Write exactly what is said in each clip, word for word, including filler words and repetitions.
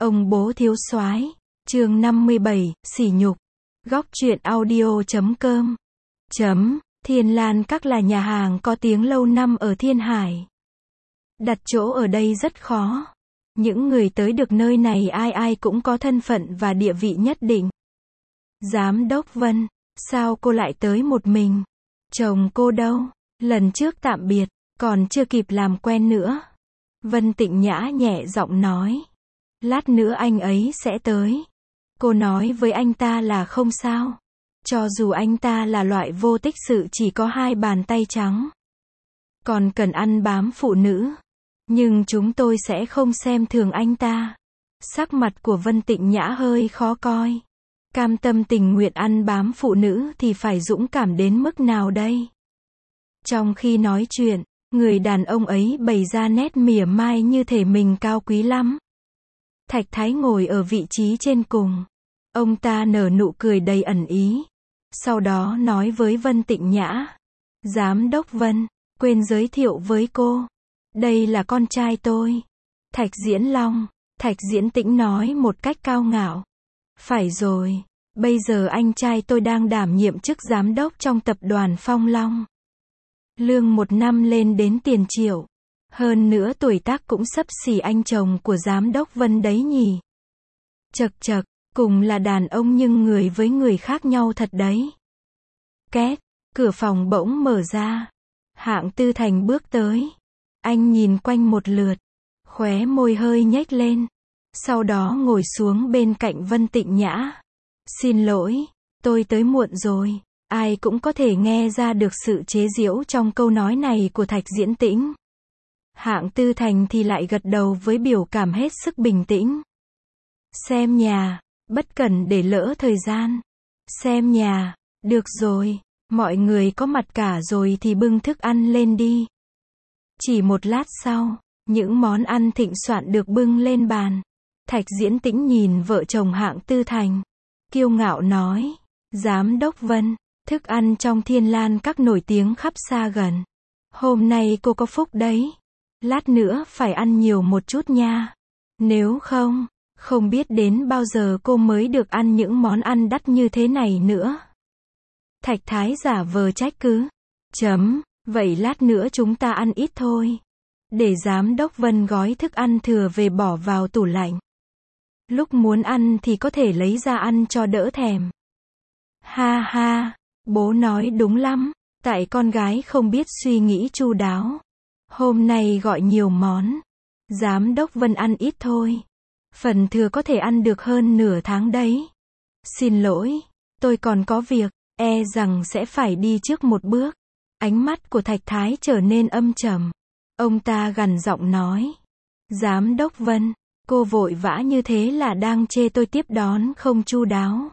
Ông bố thiếu soái, chương năm mươi bảy, sỉ nhục. Góc truyện audio chấm com. Chấm, Thiên Lan Các là nhà hàng có tiếng lâu năm ở Thiên Hải. Đặt chỗ ở đây rất khó. Những người tới được nơi này ai ai cũng có thân phận và địa vị nhất định. Giám đốc Vân, sao cô lại tới một mình? Chồng cô đâu? Lần trước tạm biệt, còn chưa kịp làm quen nữa. Vân Tịnh Nhã nhẹ giọng nói. Lát nữa anh ấy sẽ tới. Cô nói với anh ta là không sao. Cho dù anh ta là loại vô tích sự chỉ có hai bàn tay trắng. Còn cần ăn bám phụ nữ. Nhưng chúng tôi sẽ không xem thường anh ta. Sắc mặt của Vân Tịnh Nhã hơi khó coi. Cam tâm tình nguyện ăn bám phụ nữ thì phải dũng cảm đến mức nào đây? Trong khi nói chuyện, người đàn ông ấy bày ra nét mỉa mai như thể mình cao quý lắm. Thạch Thái ngồi ở vị trí trên cùng. Ông ta nở nụ cười đầy ẩn ý. Sau đó nói với Vân Tịnh Nhã. Giám đốc Vân, quên giới thiệu với cô. Đây là con trai tôi. Thạch Diễn Long. Thạch Diễn Tĩnh nói một cách cao ngạo. Phải rồi, bây giờ anh trai tôi đang đảm nhiệm chức giám đốc trong tập đoàn Phong Long. Lương một năm lên đến tiền triệu. Hơn nữa tuổi tác cũng xấp xỉ anh chồng của giám đốc Vân đấy nhỉ. Chật chật, cùng là đàn ông nhưng người với người khác nhau thật đấy. Két, cửa phòng bỗng mở ra. Hạng Tư Thành bước tới. Anh nhìn quanh một lượt. Khóe môi hơi nhếch lên. Sau đó ngồi xuống bên cạnh Vân Tịnh Nhã. Xin lỗi, tôi tới muộn rồi. Ai cũng có thể nghe ra được sự chế giễu trong câu nói này của Thạch Diễn Tĩnh. Hạng Tư Thành thì lại gật đầu với biểu cảm hết sức bình tĩnh. Xem nhà, bất cần để lỡ thời gian. Xem nhà, được rồi, mọi người có mặt cả rồi thì bưng thức ăn lên đi. Chỉ một lát sau, những món ăn thịnh soạn được bưng lên bàn. Thạch Diễn Tĩnh nhìn vợ chồng Hạng Tư Thành. Kiêu ngạo nói, Giám đốc Vân, thức ăn trong Thiên Lan Các nổi tiếng khắp xa gần. Hôm nay cô có phúc đấy. Lát nữa phải ăn nhiều một chút nha. Nếu không, không biết đến bao giờ cô mới được ăn những món ăn đắt như thế này nữa. Thạch Thái giả vờ trách cứ. Chấm, vậy lát nữa chúng ta ăn ít thôi. Để giám đốc Vân gói thức ăn thừa về bỏ vào tủ lạnh. Lúc muốn ăn thì có thể lấy ra ăn cho đỡ thèm. Ha ha, bố nói đúng lắm, tại con gái không biết suy nghĩ chu đáo. Hôm nay gọi nhiều món. Giám đốc Vân ăn ít thôi. Phần thừa có thể ăn được hơn nửa tháng đấy. Xin lỗi, tôi còn có việc, e rằng sẽ phải đi trước một bước. Ánh mắt của Thạch Thái trở nên âm trầm. Ông ta gằn giọng nói. Giám đốc Vân, cô vội vã như thế là đang chê tôi tiếp đón không chu đáo?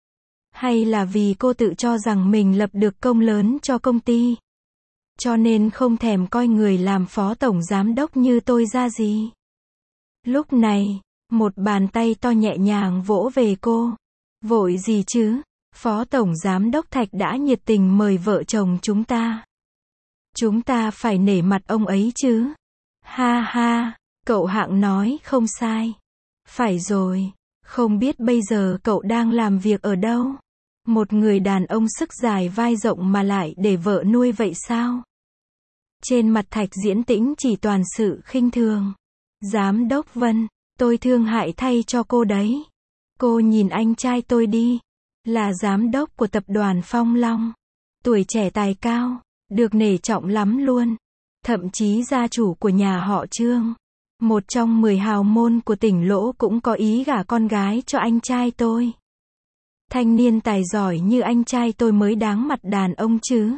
Hay là vì cô tự cho rằng mình lập được công lớn cho công ty? Cho nên không thèm coi người làm phó tổng giám đốc như tôi ra gì? Lúc này, một bàn tay to nhẹ nhàng vỗ về cô. Vội gì chứ? Phó tổng giám đốc Thạch đã nhiệt tình mời vợ chồng chúng ta. Chúng ta phải nể mặt ông ấy chứ. Ha ha, cậu Hạng nói không sai. Phải rồi, không biết bây giờ cậu đang làm việc ở đâu? Một người đàn ông sức dài vai rộng mà lại để vợ nuôi vậy sao? Trên mặt Thạch Diễn Tĩnh chỉ toàn sự khinh thường. Giám đốc Vân, tôi thương hại thay cho cô đấy. Cô nhìn anh trai tôi đi. Là giám đốc của tập đoàn Phong Long. Tuổi trẻ tài cao, được nể trọng lắm luôn. Thậm chí gia chủ của nhà họ Trương. Một trong mười hào môn của tỉnh Lỗ cũng có ý gả con gái cho anh trai tôi. Thanh niên tài giỏi như anh trai tôi mới đáng mặt đàn ông chứ.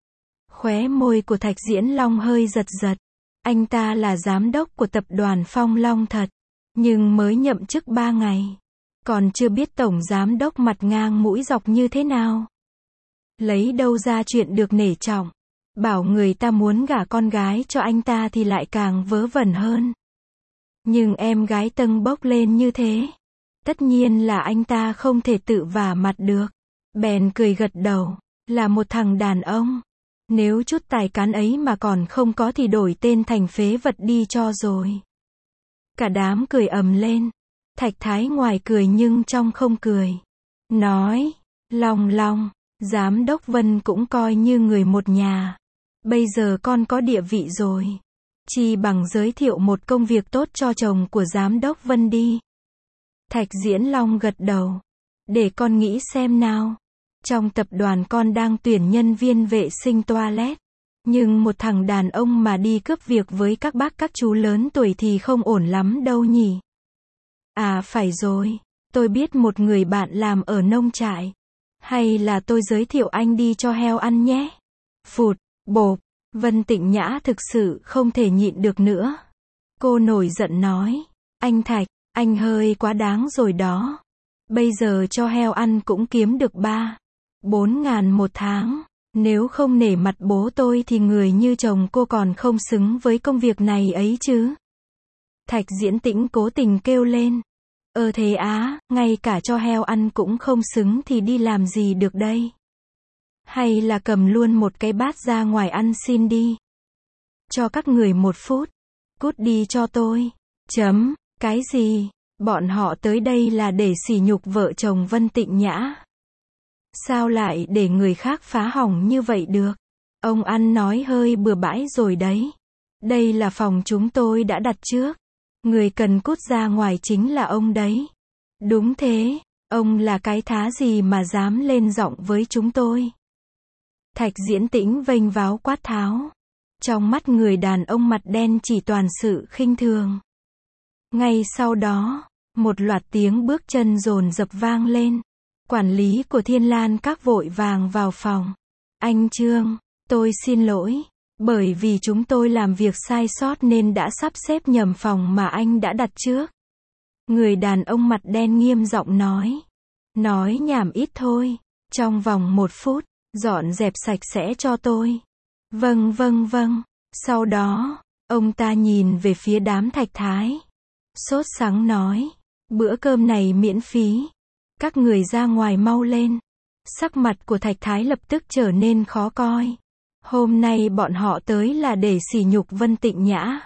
Khóe môi của Thạch Diễn Long hơi giật giật. Anh ta là giám đốc của tập đoàn Phong Long thật. Nhưng mới nhậm chức ba ngày. Còn chưa biết tổng giám đốc mặt ngang mũi dọc như thế nào. Lấy đâu ra chuyện được nể trọng. Bảo người ta muốn gả con gái cho anh ta thì lại càng vớ vẩn hơn. Nhưng em gái tâng bốc lên như thế. Tất nhiên là anh ta không thể tự vả mặt được. Bèn cười gật đầu. Là một thằng đàn ông. Nếu chút tài cán ấy mà còn không có thì đổi tên thành phế vật đi cho rồi. Cả đám cười ầm lên. Thạch Thái ngoài cười nhưng trong không cười. Nói, Long Long, Giám đốc Vân cũng coi như người một nhà. Bây giờ con có địa vị rồi. Chi bằng giới thiệu một công việc tốt cho chồng của Giám đốc Vân đi. Thạch Diễn Long gật đầu. Để con nghĩ xem nào. Trong tập đoàn con đang tuyển nhân viên vệ sinh toilet. Nhưng một thằng đàn ông mà đi cướp việc với các bác các chú lớn tuổi thì không ổn lắm đâu nhỉ. À phải rồi, tôi biết một người bạn làm ở nông trại. Hay là tôi giới thiệu anh đi cho heo ăn nhé. Phụt, bộp, Vân Tịnh Nhã thực sự không thể nhịn được nữa. Cô nổi giận nói, anh Thạch, anh hơi quá đáng rồi đó. Bây giờ cho heo ăn cũng kiếm được ba, bốn ngàn một tháng. Nếu không nể mặt bố tôi thì người như chồng cô còn không xứng với công việc này ấy chứ. Thạch Diễn Tĩnh cố tình kêu lên. Ơ thế á, ngay cả cho heo ăn cũng không xứng thì đi làm gì được đây? Hay là cầm luôn một cái bát ra ngoài ăn xin đi. Cho các người một phút. Cút đi cho tôi. Chấm, cái gì? Bọn họ tới đây là để sỉ nhục vợ chồng Vân Tịnh Nhã. Sao lại để người khác phá hỏng như vậy được? Ông ăn nói hơi bừa bãi rồi đấy. Đây là phòng chúng tôi đã đặt trước. Người cần cút ra ngoài chính là ông đấy. Đúng thế, ông là cái thá gì mà dám lên giọng với chúng tôi? Thạch Diễn Tĩnh vênh váo quát tháo. Trong mắt người đàn ông mặt đen chỉ toàn sự khinh thường. Ngay sau đó, một loạt tiếng bước chân dồn dập vang lên. Quản lý của Thiên Lan Các vội vàng vào phòng. Anh Trương, tôi xin lỗi. Bởi vì chúng tôi làm việc sai sót nên đã sắp xếp nhầm phòng mà anh đã đặt trước. Người đàn ông mặt đen nghiêm giọng nói. Nói nhảm ít thôi. Trong vòng một phút, dọn dẹp sạch sẽ cho tôi. Vâng vâng vâng. Sau đó, ông ta nhìn về phía đám Thạch Thái. Sốt sắng nói. Bữa cơm này miễn phí. Các người ra ngoài mau lên. Sắc mặt của Thạch Thái lập tức trở nên khó coi. Hôm nay bọn họ tới là để sỉ nhục Vân Tịnh Nhã.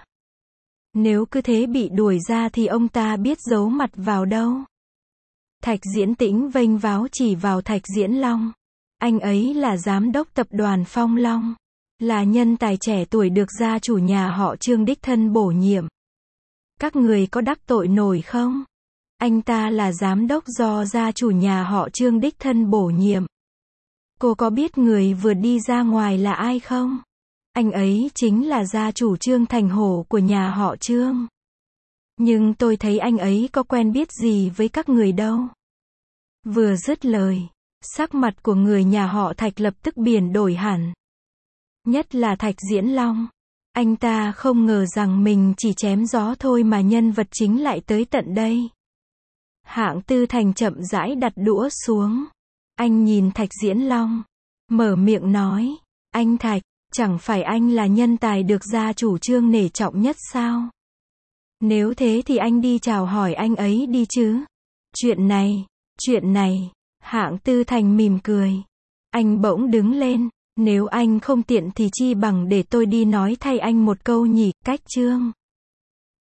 Nếu cứ thế bị đuổi ra thì ông ta biết giấu mặt vào đâu. Thạch Diễn Tĩnh vênh váo chỉ vào Thạch Diễn Long. Anh ấy là giám đốc tập đoàn Phong Long. Là nhân tài trẻ tuổi được gia chủ nhà họ Trương đích thân bổ nhiệm. Các người có đắc tội nổi không? Anh ta là giám đốc do gia chủ nhà họ Trương đích thân bổ nhiệm. Cô có biết người vừa đi ra ngoài là ai không? Anh ấy chính là gia chủ Trương Thành Hổ của nhà họ Trương. Nhưng tôi thấy anh ấy có quen biết gì với các người đâu. Vừa dứt lời, sắc mặt của người nhà họ Thạch lập tức biến đổi hẳn. Nhất là Thạch Diễn Long. Anh ta không ngờ rằng mình chỉ chém gió thôi mà nhân vật chính lại tới tận đây. Hạng Tư Thành chậm rãi đặt đũa xuống. Anh nhìn Thạch Diễn Long. Mở miệng nói. Anh Thạch, chẳng phải anh là nhân tài được gia chủ Trương nể trọng nhất sao? Nếu thế thì anh đi chào hỏi anh ấy đi chứ. Chuyện này, chuyện này. Hạng Tư Thành mỉm cười. Anh bỗng đứng lên. Nếu anh không tiện thì chi bằng để tôi đi nói thay anh một câu nhỉ, cách Trương.